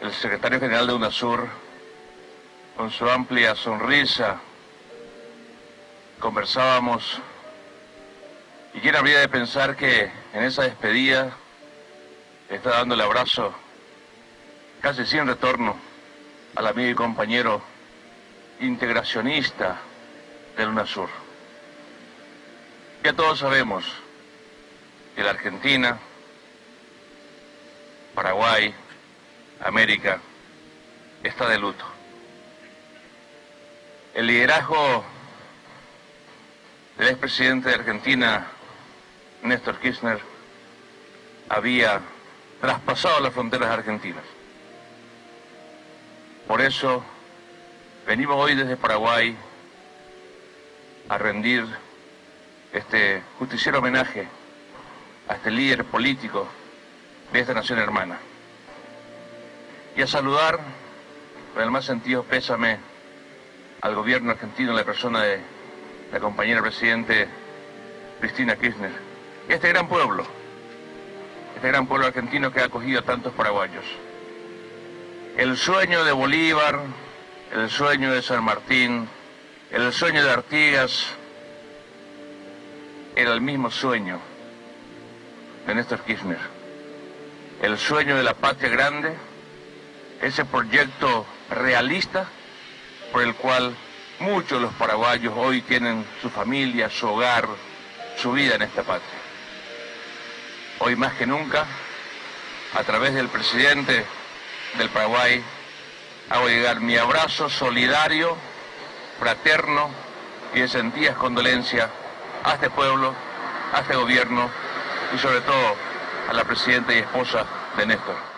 el secretario general de UNASUR, con su amplia sonrisa, conversábamos, y quién habría de pensar que en esa despedida está dando el abrazo, casi sin retorno, al amigo y compañero integracionista del UNASUR. Ya todos sabemos que la Argentina, Paraguay, América, está de luto. El liderazgo del expresidente de Argentina, Néstor Kirchner, había traspasado las fronteras argentinas. Por eso venimos hoy desde Paraguay a rendir este justiciero homenaje a este líder político de esta nación hermana y a saludar con el más sentido pésame al gobierno argentino en la persona de la compañera presidente Cristina Kirchner, y este gran pueblo argentino que ha acogido a tantos paraguayos. El sueño de Bolívar, el sueño de San Martín, el sueño de Artigas, era el mismo sueño de Néstor Kirchner. El sueño de la patria grande, ese proyecto realista por el cual muchos de los paraguayos hoy tienen su familia, su hogar, su vida en esta patria. Hoy más que nunca, a través del presidente del Paraguay, hago llegar mi abrazo solidario, fraterno y de sentidas condolencias a este pueblo, a este gobierno y sobre todo a la presidenta y esposa de Néstor.